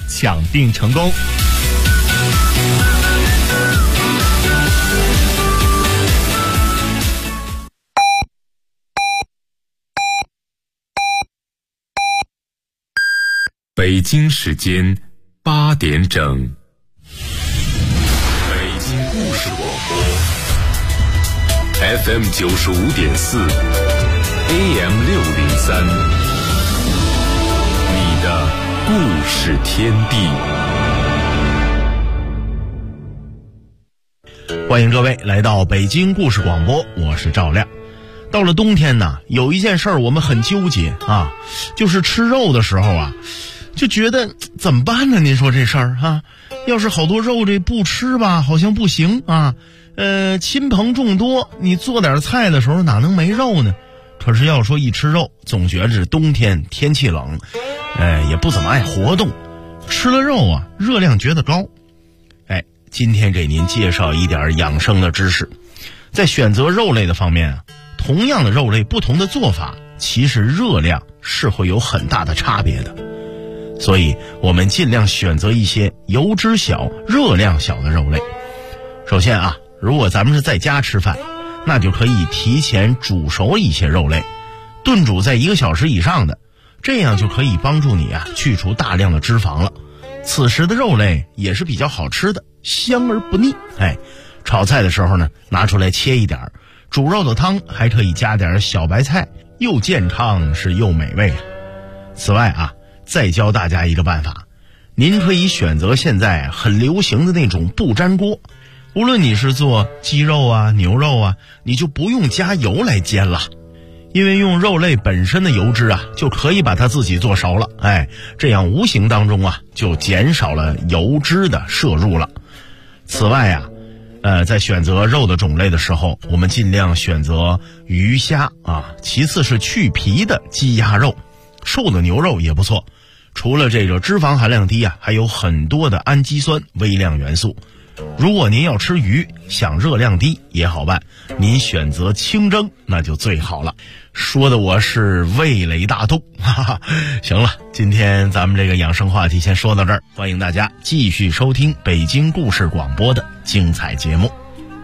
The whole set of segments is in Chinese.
抢订成功。 北京时间8点整，北京故事广播 FM 95.4 AM 603，你的故事天地。 欢迎各位来到北京故事广播，我是赵亮。到了冬天呢，有一件事儿我们很纠结啊，就是吃肉的时候啊，就觉得怎么办呢？您说这事儿啊，要是好多肉这不吃吧，好像不行啊。亲朋众多，你做点菜的时候哪能没肉呢？可是要说一吃肉，总觉着冬天天气冷，也不怎么爱活动，吃了肉啊，热量觉得高。今天给您介绍一点养生的知识，在选择肉类的方面啊，同样的肉类，不同的做法，其实热量是会有很大的差别的。所以我们尽量选择一些油脂小、热量小的肉类。首先啊，如果咱们是在家吃饭，那就可以提前煮熟一些肉类，炖煮在1个小时以上的，这样就可以帮助你啊去除大量的脂肪了。此时的肉类也是比较好吃的，香而不腻。炒菜的时候呢，拿出来切一点，煮肉的汤还可以加点小白菜，又健康是又美味啊。此外啊，再教大家一个办法，您可以选择现在很流行的那种不粘锅，无论你是做鸡肉啊、牛肉啊，你就不用加油来煎了，因为用肉类本身的油脂啊，就可以把它自己做熟了。这样无形当中啊，就减少了油脂的摄入了。此外啊，在选择肉的种类的时候，我们尽量选择鱼虾啊，其次是去皮的鸡鸭肉，瘦的牛肉也不错。除了这个脂肪含量低啊，还有很多的氨基酸微量元素。如果您要吃鱼，想热量低也好办，您选择清蒸那就最好了。说的我是味蕾大动，行了，今天咱们这个养生话题先说到这儿，欢迎大家继续收听北京故事广播的精彩节目。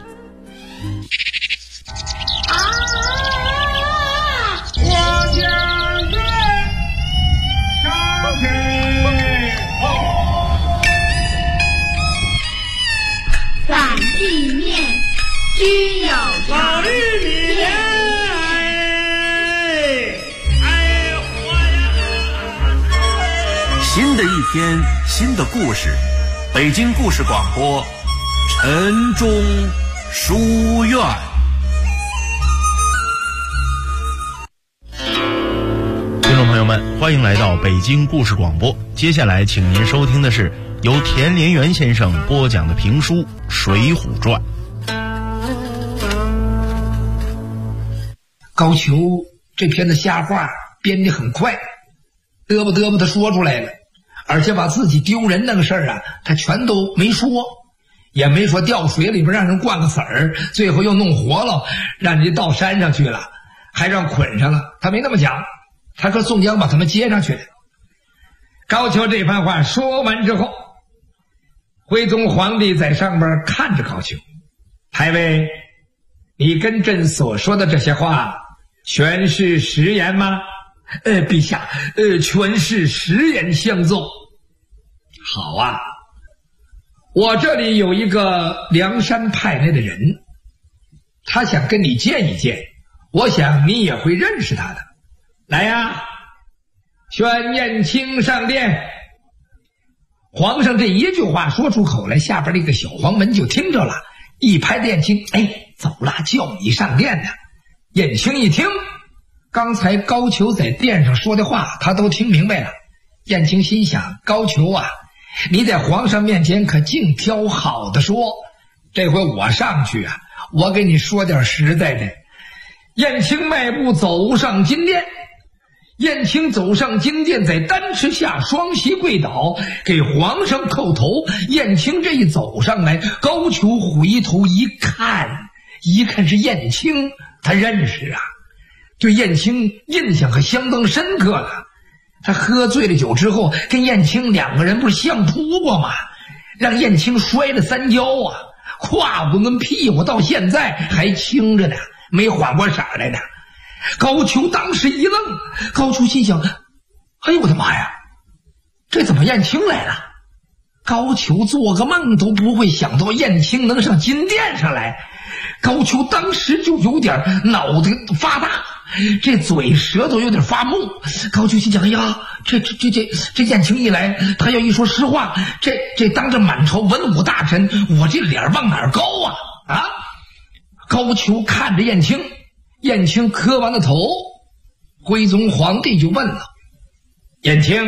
散地面均有常， 新的一天，新的故事，北京故事广播，晨钟书院。 听众朋友们，欢迎来到北京故事广播。接下来请您收听的是由田连元先生播讲的评书《水浒传》。 高俅这篇的瞎话编得很快，嘚啵嘚啵的说出来了，而且把自己丢人那个事儿啊，他全都没说，也没说掉水里边让人灌个死儿，最后又弄活了，让人家到山上去了，还让捆上了，他没那么讲，他说宋江把他们接上去了。高俅这番话说完之后，徽宗皇帝在上边看着高俅，太尉，你跟朕所说的这些话全是实言吗？陛下，全是实言相奏。好啊，我这里有一个梁山派来的人，他想跟你见一见，我想你也会认识他的。来呀，宣燕青上殿。皇上这一句话说出口来，下边那个小黄门就听着了，一拍燕青，走了，叫你上殿的。燕青一听，刚才高俅在殿上说的话他都听明白了。燕青心想，高俅啊，你在皇上面前可净挑好的说，这回我上去啊，我给你说点实在的。燕青迈步走上金殿，燕青走上金殿，在丹池下双膝跪倒，给皇上叩头。燕青这一走上来，高俅回头一看是燕青，他认识啊，对燕青印象可相当深刻了。 他喝醉了酒之后，跟燕青2个人不是相扑过吗？让燕青摔了3跤啊，胯骨跟屁股到现在还青着呢，没缓过色来呢。高俅当时一愣，高俅心想：哎呦我的妈呀，这怎么燕青来了？高俅做个梦都不会想到燕青能上金殿上来。高俅当时就有点脑袋发大，这嘴舌头有点发木。高俅心想：哎呀，这燕青一来，他要一说实话，这当着满朝文武大臣，我这脸往哪儿高啊？啊！高俅看着燕青，燕青磕完了头，徽宗皇帝就问了：燕青，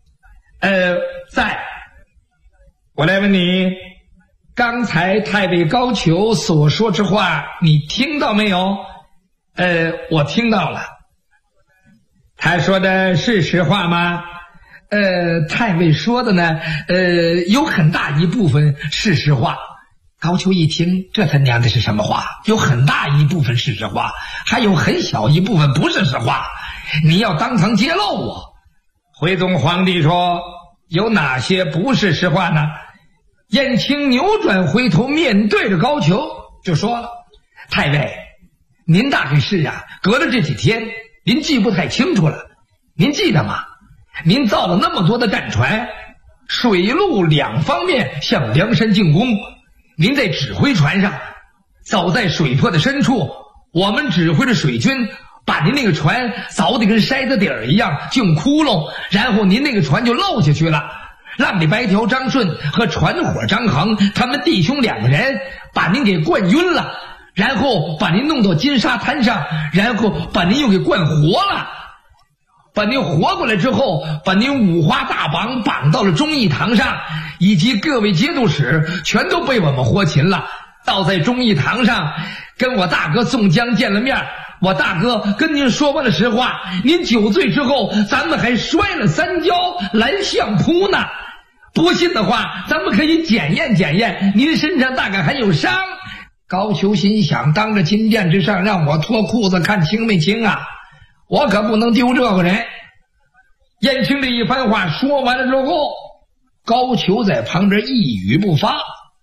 在。我来问你，刚才太尉高俅所说之话，你听到没有？我听到了。他说的是实话吗？太尉说的呢，有很大一部分是实话。高俅一听，这他娘的是什么话？有很大一部分是实话，还有很小一部分不是实话。你要当堂揭露我。徽宗皇帝说，有哪些不是实话呢？燕青扭转回头，面对着高俅就说了：太尉，您大概是隔了这几天您记不太清楚了。您记得吗？您造了那么多的战船，水陆2方面向梁山进攻。您在指挥船上，早在水泊的深处，我们指挥着水军把您那个船凿得跟筛子底儿一样进窟窿，然后您那个船就漏下去了。让你白条张顺和船伙张衡他们弟兄2个人把您给灌晕了，然后把您弄到金沙滩上，然后把您又给灌活了。把您活过来之后，把您五花大绑绑到了忠义堂上，以及各位节度使全都被我们活擒了。倒在忠义堂上跟我大哥宋江见了面，我大哥跟您说完了实话，您酒醉之后咱们还摔了3跤来相扑呢。不信的话，咱们可以检验检验，您身上大概还有伤。高俅心想，当着金殿之上让我脱裤子看清没清啊，我可不能丢这个人。燕青这一番话说完了之后，高俅在旁边一语不发。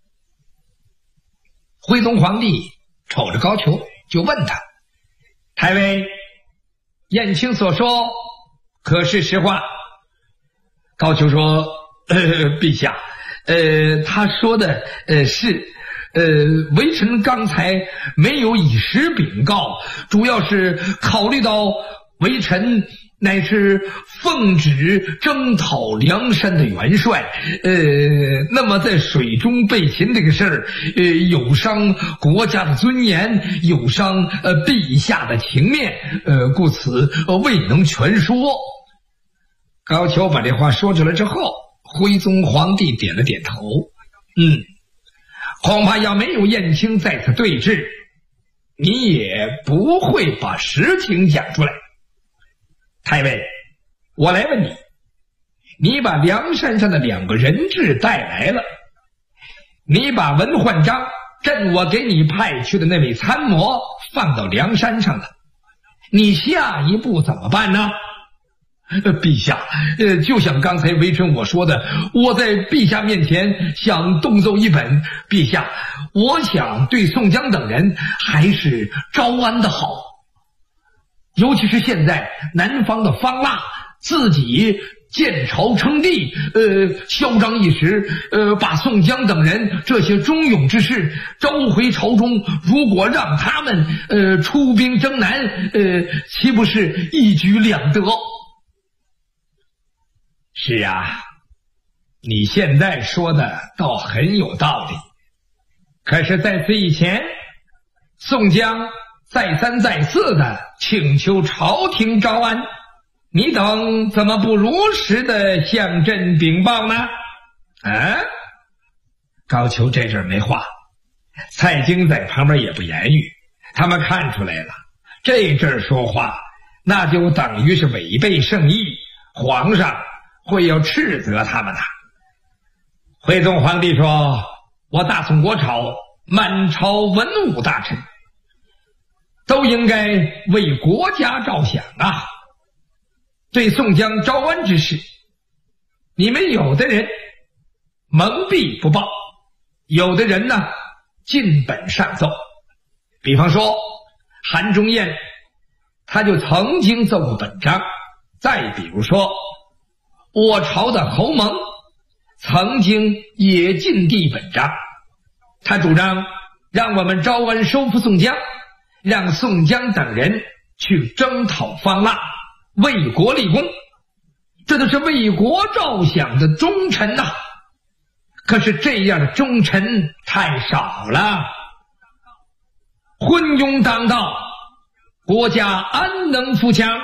徽宗皇帝瞅着高俅就问他：太尉，燕青所说可是实话？高俅说：陛下，他说的是，微臣刚才没有以实禀告，主要是考虑到微臣乃是奉旨征讨梁山的元帅，那么在水中被擒这个事儿，有伤国家的尊严，有伤陛下的情面，故此未能全说。高俅把这话说出来之后，徽宗皇帝点了点头，恐怕要没有燕青在此对峙，你也不会把实情讲出来。太尉，我来问你，你把梁山上的2个人质带来了，你把文焕章，朕我给你派去的那位参谋放到梁山上了，你下一步怎么办呢？陛下，就像刚才微臣我说的，我在陛下面前想动奏一本，陛下，我想对宋江等人还是招安的好，尤其是现在南方的方腊自己建朝称帝，嚣张一时，把宋江等人这些忠勇之士召回朝中，如果让他们出兵征南，岂不是一举两得？是啊，你现在说的倒很有道理，可是在此以前，宋江再三再四的请求朝廷招安，你等怎么不如实的向朕禀报呢？高俅这阵没话，蔡京在旁边也不言语，他们看出来了，这阵说话那就等于是违背圣意，皇上会要斥责他们的。徽宗皇帝说，我大宋国朝满朝文武大臣都应该为国家着想啊， 对宋江招安之事，你们有的人蒙蔽不报，有的人呢尽本上奏。比方说韩忠彦他就曾经奏过本章，再比如说我朝的侯蒙曾经也进递本章，他主张让我们招安收复宋江，让宋江等人去征讨方腊，为国立功，这都是为国着想的忠臣呐。可是这样的忠臣太少了，昏庸当道，国家安能富强？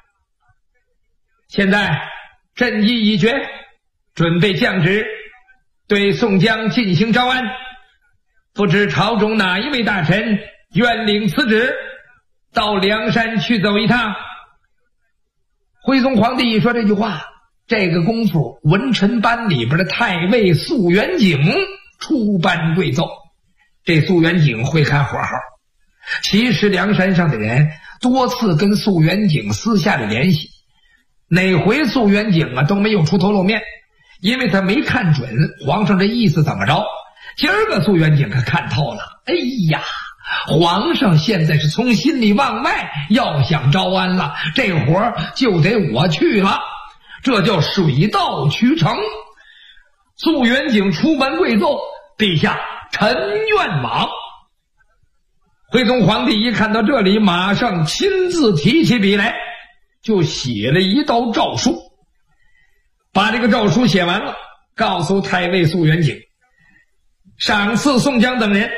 现在朕意已决，准备降旨对宋江进行招安，不知朝中哪一位大臣愿领此旨，到梁山去走一趟。徽宗皇帝一说这句话，这个功夫文臣班里边的太尉肃元景出班跪奏。这肃元景会看火候，其实梁山上的人多次跟肃元景私下里联系，哪回肃元景都没有出头露面，因为他没看准皇上这意思怎么着。今儿个肃元景可看透了，哎呀，皇上现在是从心里往外要想招安了，这活儿就得我去了，这叫水到渠成。肃元景出门跪奏，陛下臣愿往。徽宗皇帝一看到这里，马上亲自提起笔来，就写了一道诏书，把这个诏书写完了，告诉太尉肃元景，赏赐宋江等人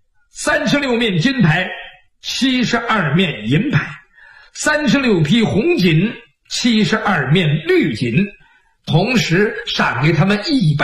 36面金牌，72面银牌，36匹红锦，72面绿锦，同时赏给他们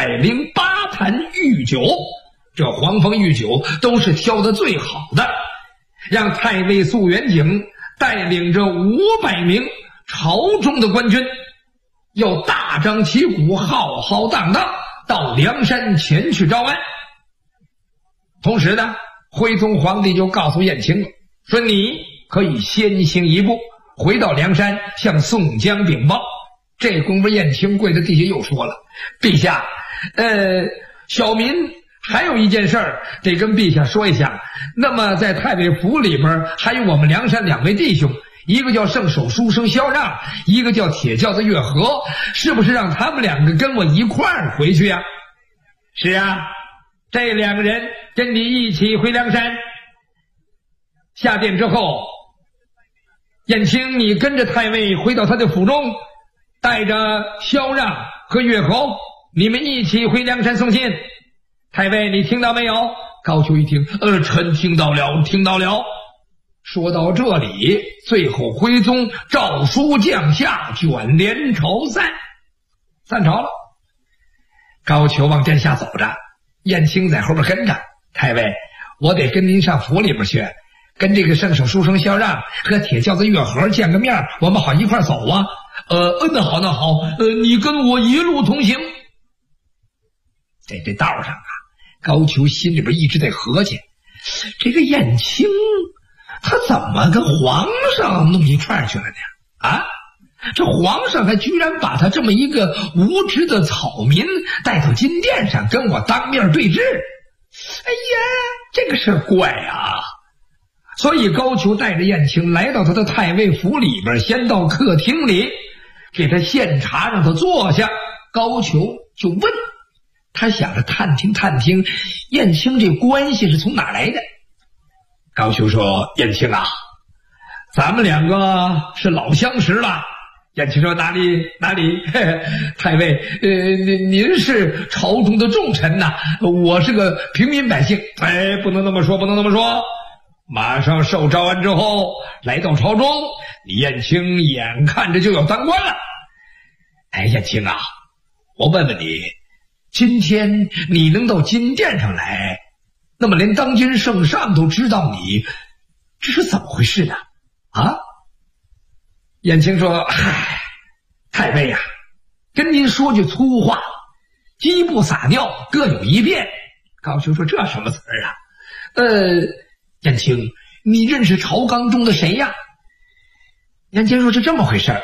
108坛御酒，这黄蜂御酒都是挑的最好的，让太尉肃元景带领着500名朝中的官军，要大张旗鼓，浩浩荡荡到梁山前去招安。同时呢，徽宗皇帝就告诉燕青了，说你可以先行一步，回到梁山向宋江禀报。这功夫燕青跪在地下又说了，陛下，小民还有一件事儿得跟陛下说一下。那么在太尉府里边还有我们梁山2位弟兄，一个叫圣手书生萧让，一个叫铁轿子月和，是不是让他们2个跟我一块儿回去呀？是啊，这2个人跟你一起回梁山。下殿之后，燕青你跟着太尉回到他的府中，带着萧让和月侯，你们一起回梁山送信。太尉你听到没有？高俅一听，臣听到了，听到了。说到这里，最后徽宗诏书降下，卷帘朝散朝了。高俅往殿下走着，燕青在后边跟着。太尉，我得跟您上府里边去，跟这个圣手书生萧让和铁轿子月和见个面，我们好一块走啊。那好，你跟我一路同行。在这道上啊，高俅心里边一直在合计，这个燕青他怎么跟皇上弄一块去了呢？啊，这皇上还居然把他这么一个无知的草民带到金殿上跟我当面对质。哎呀，这个事怪啊！所以高俅带着燕青来到他的太尉府里边，先到客厅里给他献茶，让他坐下。高俅就问，他想着探听燕青这关系是从哪来的。高俅说，燕青啊，咱们2个是老相识了。燕青说，哪里太尉，您是朝中的重臣呐，我是个平民百姓。不能那么说，马上受招安之后来到朝中，你燕青眼看着就要当官了。燕青啊，我问问你，今天你能到金殿上来，那么连当今圣上都知道你，这是怎么回事呢？啊？燕青说，太尉呀，跟您说句粗话，鸡不撒尿各有一便。高俅说，这什么词儿啊？燕青，你认识朝纲中的谁呀？燕青说，是这么回事儿，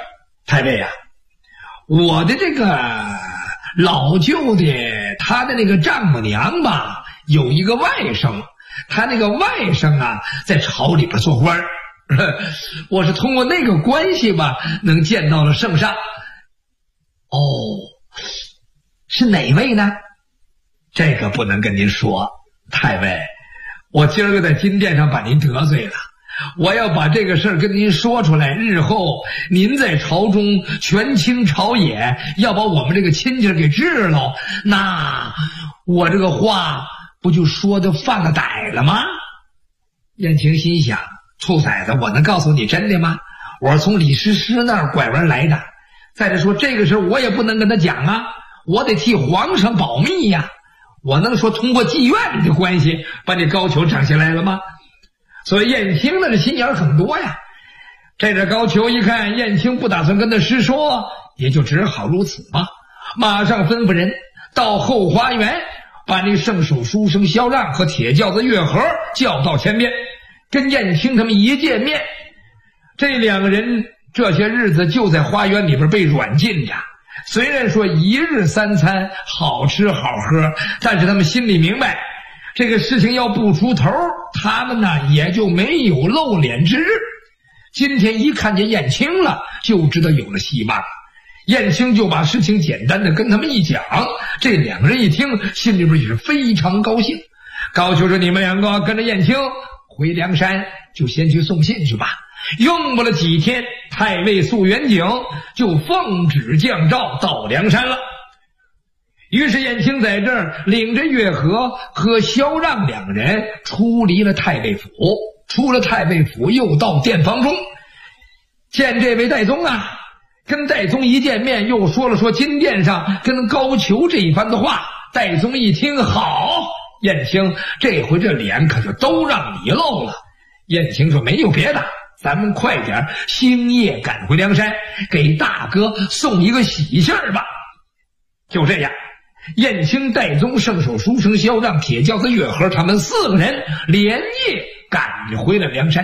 太尉啊，我的这个老舅的他的那个丈母娘吧，有一个外甥，他那个外甥啊在朝里边做官，我是通过那个关系吧能见到了圣上。哦，是哪位呢？这个不能跟您说，太尉，我今儿个在金殿上把您得罪了，我要把这个事儿跟您说出来，日后您在朝中权倾朝野，要把我们这个亲戚给治了，那我这个话不就说的犯了歹了吗？燕青心想，兔崽子，我能告诉你真的吗？我是从李师师那儿拐弯来的，再者说这个事儿我也不能跟他讲啊，我得替皇上保密呀，我能说通过妓院里的关系把你高俅整下来了吗？所以燕青那这心眼很多呀。这个高俅一看燕青不打算跟他师说，也就只好如此嘛，马上吩咐人到后花园把那圣手书生萧让和铁轿子月和叫到前边，跟燕青他们一见面，这两个人这些日子就在花园里边被软禁着，虽然说一日三餐好吃好喝，但是他们心里明白这个事情要不出头，他们呢也就没有露脸之日。今天一看见燕青了，就知道有了希望。燕青就把事情简单的跟他们一讲，这两个人一听心里边也是非常高兴。高俅说，你们两个跟着燕青回梁山，就先去送信去吧。用不了几天，太尉肃元景就奉旨降诏到梁山了。于是燕青在这儿领着月和和萧让两人出离了太尉府，出了太尉府又到殿房中见这位戴宗啊，跟戴宗一见面又说了说金殿上跟高俅这一番的话。戴宗一听，好，燕青这回这脸可就都让你露了。燕青说，没有别的，咱们快点星夜赶回梁山，给大哥送一个喜信儿吧。就这样，燕青、戴宗、圣手书生萧让、铁轿子月和他们四个人连夜赶回了梁山。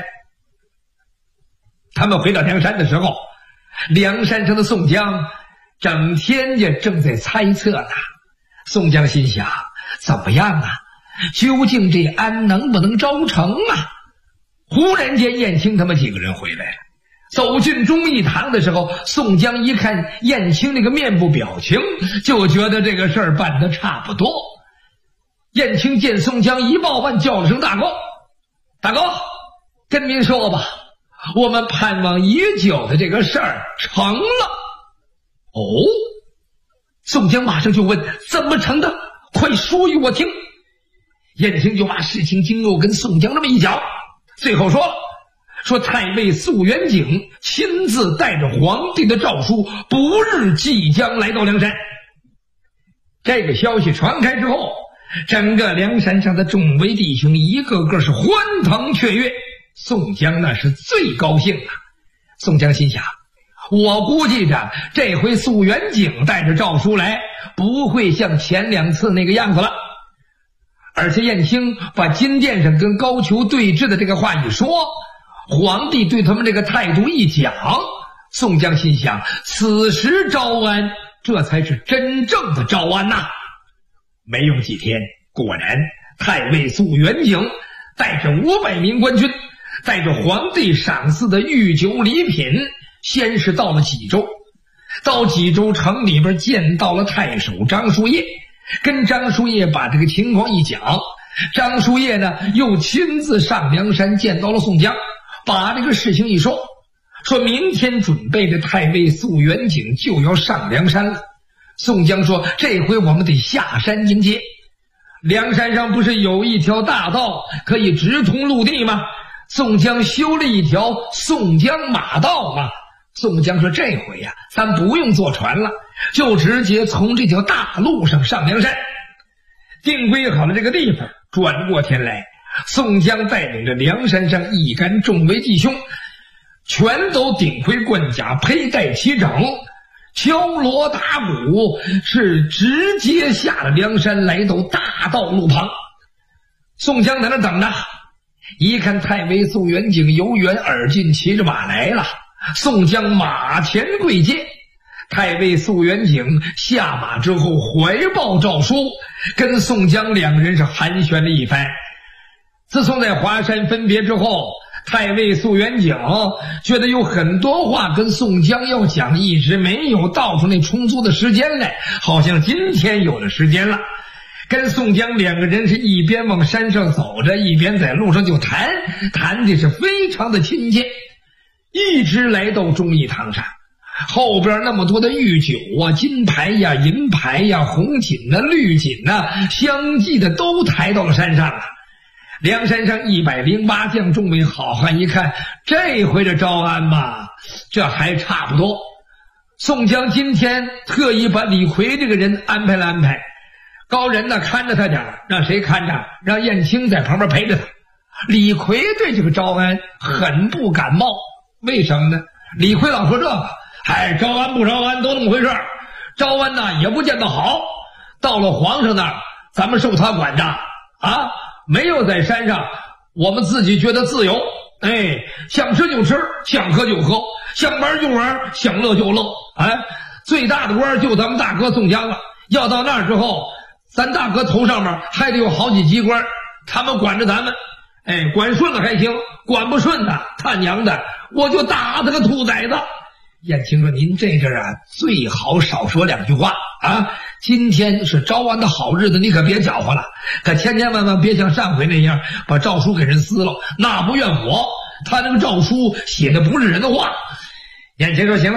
他们回到梁山的时候，梁山上的宋江整天也正在猜测呢。宋江心想，怎么样啊，究竟这安能不能招成啊？忽然间燕青他们几个人回来了，走进忠义堂的时候，宋江一看燕青那个面部表情，就觉得这个事儿办得差不多。燕青见宋江一抱腕，叫了声大哥，大哥，跟您说吧，我们盼望已久的这个事儿成了。哦，宋江马上就问，怎么成的？快说与我听。燕青就把事情经过跟宋江这么一讲，最后说太尉肃元景亲自带着皇帝的诏书，不日即将来到梁山。这个消息传开之后，整个梁山上的众位弟兄一个个是欢腾雀跃，宋江那是最高兴啊。宋江心想，我估计着这回肃元景带着诏书来，不会像前两次那个样子了。而且燕青把金殿上跟高俅对峙的这个话一说，皇帝对他们这个态度一讲，宋江心想，此时招安，这才是真正的招安呐。没用几天，果然太尉肃元景带着500名官军，带着皇帝赏赐的御酒礼品，先是到了济州，到济州城里边见到了太守张叔夜，跟张叔夜把这个情况一讲。张叔夜呢又亲自上梁山见到了宋江，把这个事情一说，说明天准备的太尉肃元景就要上梁山了。宋江说，这回我们得下山迎接。梁山上不是有一条大道可以直通陆地吗？宋江修了一条宋江马道嘛。宋江说，这回呀，咱不用坐船了，就直接从这条大路上上梁山。定规好了这个地方，转过天来，宋江带领着梁山上一干众位弟兄，全都顶盔贯甲，佩戴齐整，敲锣打鼓，是直接下了梁山，来到大道路旁。宋江在那等着，一看太尉肃元景由远而近，骑着马来了， 宋江马前跪觐，太尉肃元景下马之后怀抱诏书，跟宋江两人是寒暄了一番。自从在华山分别之后，太尉肃元景觉得有很多话跟宋江要讲，一直没有倒出那充足的时间来，好像今天有了时间了。跟宋江两个人是一边往山上走着，一边在路上就谈的是非常的亲切，一直来到忠义堂上。后边那么多的御酒啊，金牌呀、银牌呀、红锦呐、绿锦呐，相继的都抬到了山上了。梁山上108将众位好汉一看，这回这招安嘛，这还差不多。宋江今天特意把李逵这个人安排了安排，高人呢看着他点，让谁看着？让燕青在旁边陪着他。李逵对这个招安很不感冒，为什么呢？李逵老说这个，招安不招安都那么回事，招安呢也不见得好，到了皇上那儿，咱们受他管着啊，没有在山上，我们自己觉得自由，想吃就吃，想喝就喝，想玩就玩，想乐就乐，最大的官就咱们大哥宋江了。要到那儿之后，咱大哥头上面还得有好几级官，他们管着咱们，管顺了还行，管不顺的，他娘的，我就打他个兔崽子。燕青说：“您这阵啊，最好少说两句话啊！今天是招安的好日子，你可别搅和了，可千千万万别像上回那样把诏书给人撕了，那不怨火。他那个诏书写的不是人的话。”燕青说：“行了，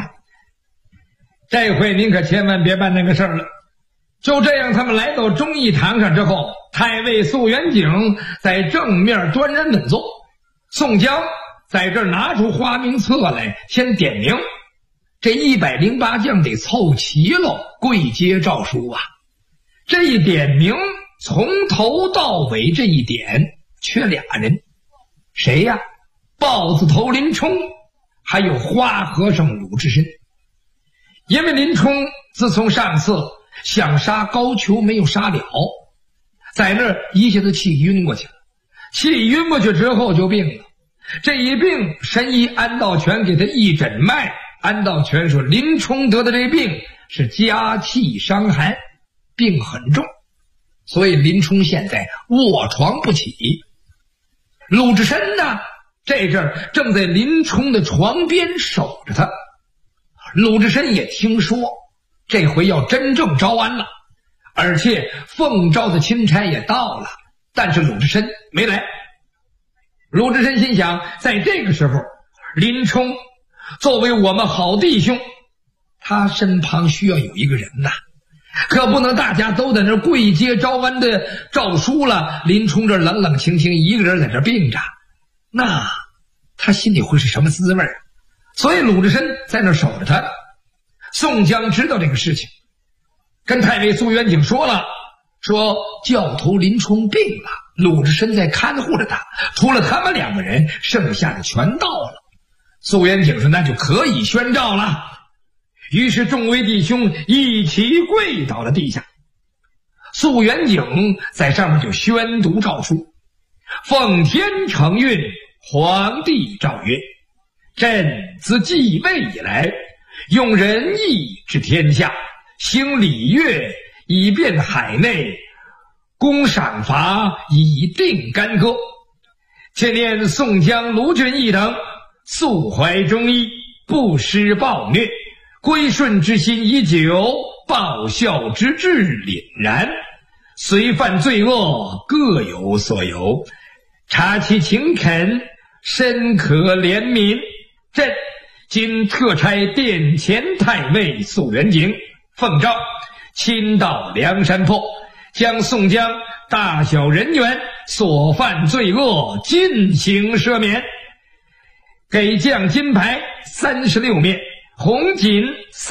这回您可千万别办那个事儿了。”就这样，他们来到忠义堂上之后，太尉肃元景在正面端然稳坐，宋江在这儿拿出花名册来，先点名，这108将得凑齐喽，跪接诏书啊。这一点名，从头到尾这一点缺俩人，谁呀？豹子头林冲，还有花和尚鲁智深。因为林冲自从上次想杀高俅没有杀了，在那儿一下子气晕过去了，气晕过去之后就病了。这一病，神医安道全给他一诊脉，安道全说林冲得的这病是家气伤寒，病很重，所以林冲现在卧床不起。鲁智深呢，这阵儿正在林冲的床边守着他。鲁智深也听说这回要真正招安了，而且奉诏的钦差也到了，但是鲁智深没来。鲁智深心想，在这个时候，林冲作为我们好弟兄，他身旁需要有一个人呐，可不能大家都在那跪接招安的诏书了，林冲这冷冷清清一个人在这病着，那他心里会是什么滋味？所以鲁智深在那守着他。宋江知道这个事情，跟太尉肃元景说了，说教头林冲病了，鲁智深在看护着他，除了他们两个人，剩下的全到了。肃元景说：“那就可以宣召了。”于是众位弟兄一起跪倒了地下。肃元景在上面就宣读诏书：“奉天承运，皇帝诏曰：朕自继位以来，用仁义治天下，兴礼乐，以便海内，公赏罚，以定干戈。且念宋江、卢俊义等素怀忠义，不施暴虐，归顺之心已久，报效之志凛然。虽犯罪恶，各有所由，察其勤恳，深可怜悯。朕今特差殿前太尉肃元景奉诏，亲到梁山泊，将宋江大小人员所犯罪恶尽行赦免，给将金牌36面，红锦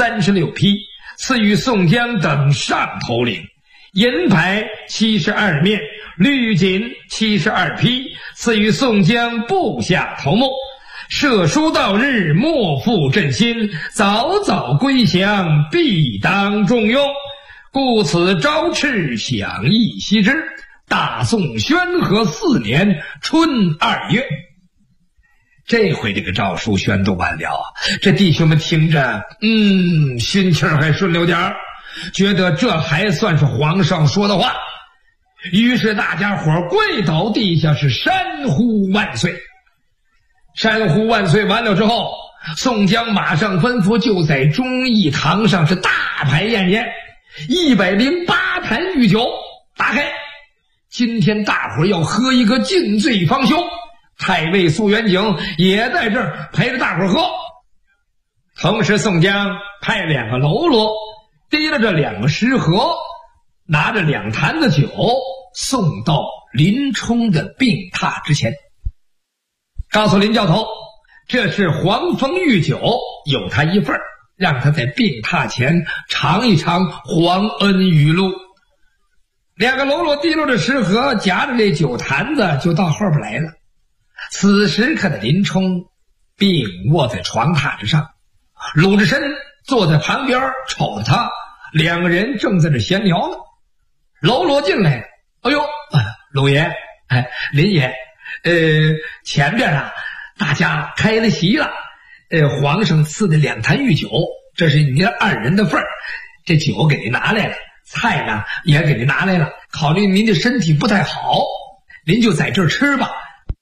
36匹，赐予宋江等上头领；银牌72面，绿锦72匹，赐予宋江部下头目。射书到日，莫负朕心，早早归降，必当重用。故此朝敕响应悉之。大宋宣和4年春2月。 这回这个诏书宣读完了啊，这弟兄们听着，心情还顺溜点儿，觉得这还算是皇上说的话。于是大家伙跪倒地下，是山呼万岁。山呼万岁完了之后，宋江马上吩咐，就在忠义堂上是大排宴宴，108坛御酒打开。今天大伙要喝一个尽醉方休。太尉苏元景也在这儿陪着大伙喝。同时宋江派2个喽啰提了这2个食盒，拿着2坛的酒送到林冲的病榻之前，告诉林教头，这是黄蜂御酒，有他一份，让他在病榻前尝一尝皇恩雨露。2个喽啰提溜着食盒，夹着这酒坛子就到后边来了。此时看到林冲病卧在床榻之上，撸着身坐在旁边瞅着他，2个人正在这闲聊呢。喽啰进来，哎呦，鲁爷，林爷，前边啊大家开了席了，皇上赐的2坛御酒，这是您2人的份儿，这酒给您拿来了，菜呢也给您拿来了，考虑您的身体不太好，您就在这儿吃吧。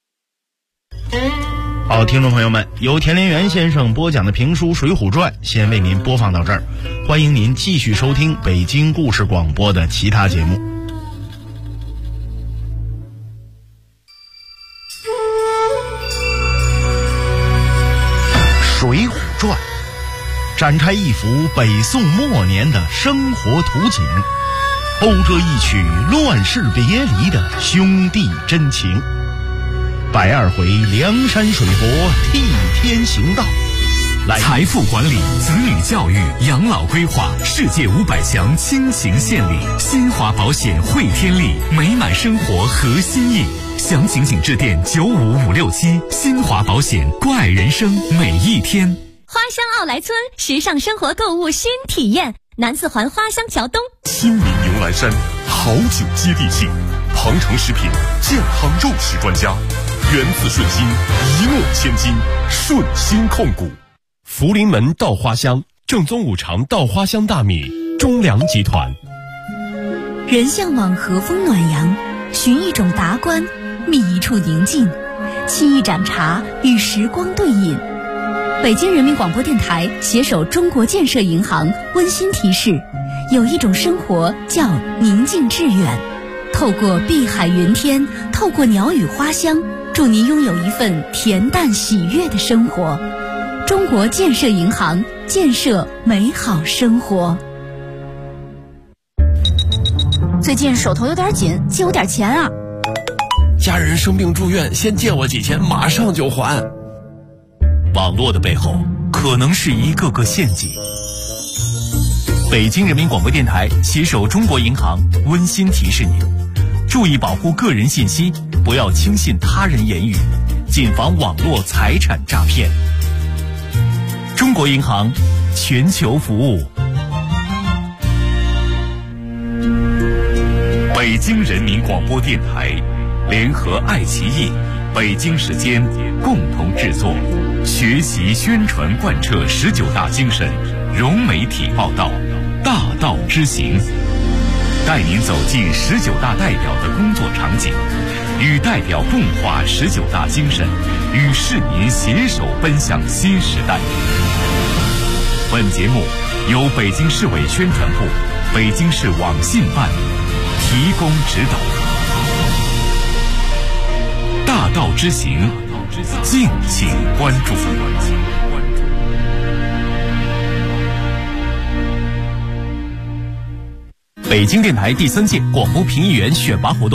好，听众朋友们，由田连元先生播讲的评书《水浒传》先为您播放到这儿，欢迎您继续收听北京故事广播的其他节目。《水浒传》展开一幅北宋末年的生活图景，勾着一曲乱世别离的兄弟真情。120回梁山水泊替天行道， 财富管理、子女教育、养老规划，世界500强倾情献礼，新华保险汇天利，美满生活核心意。详情请致电95567，新华保险，关爱人生每一天。 花乡奥莱村时尚生活购物新体验，南4环花乡桥东。 亲民牛栏山，好酒接地气，庞城食品健康肉食专家，源自顺心，一诺千金，顺心控股。福临门稻花香，正宗5常稻花香大米，中粮集团。 人向往和风暖阳，寻一种达观，觅一处宁静，沏一盏茶，与时光对饮。北京人民广播电台携手中国建设银行温馨提示，有一种生活叫宁静致远。透过碧海云天，透过鸟语花香，祝您拥有一份恬淡喜悦的生活。中国建设银行，建设美好生活。最近手头有点紧，借我点钱啊。 家人生病住院，先借我几千，马上就还。 网络的背后可能是一个个陷阱。北京人民广播电台携手中国银行温馨提示您，注意保护个人信息，不要轻信他人言语，谨防网络财产诈骗。中国银行，全球服务。 北京人民广播电台联合爱奇艺、北京时间共同制作，学习宣传贯彻19大精神，融媒体报道，大道之行，带您走进19大代表的工作场景，与代表共话19大精神，与市民携手奔向新时代。本节目由北京市委宣传部、北京市网信办提供指导。大道之行，敬请关注。 北京电台第3届广播评议员选拔活动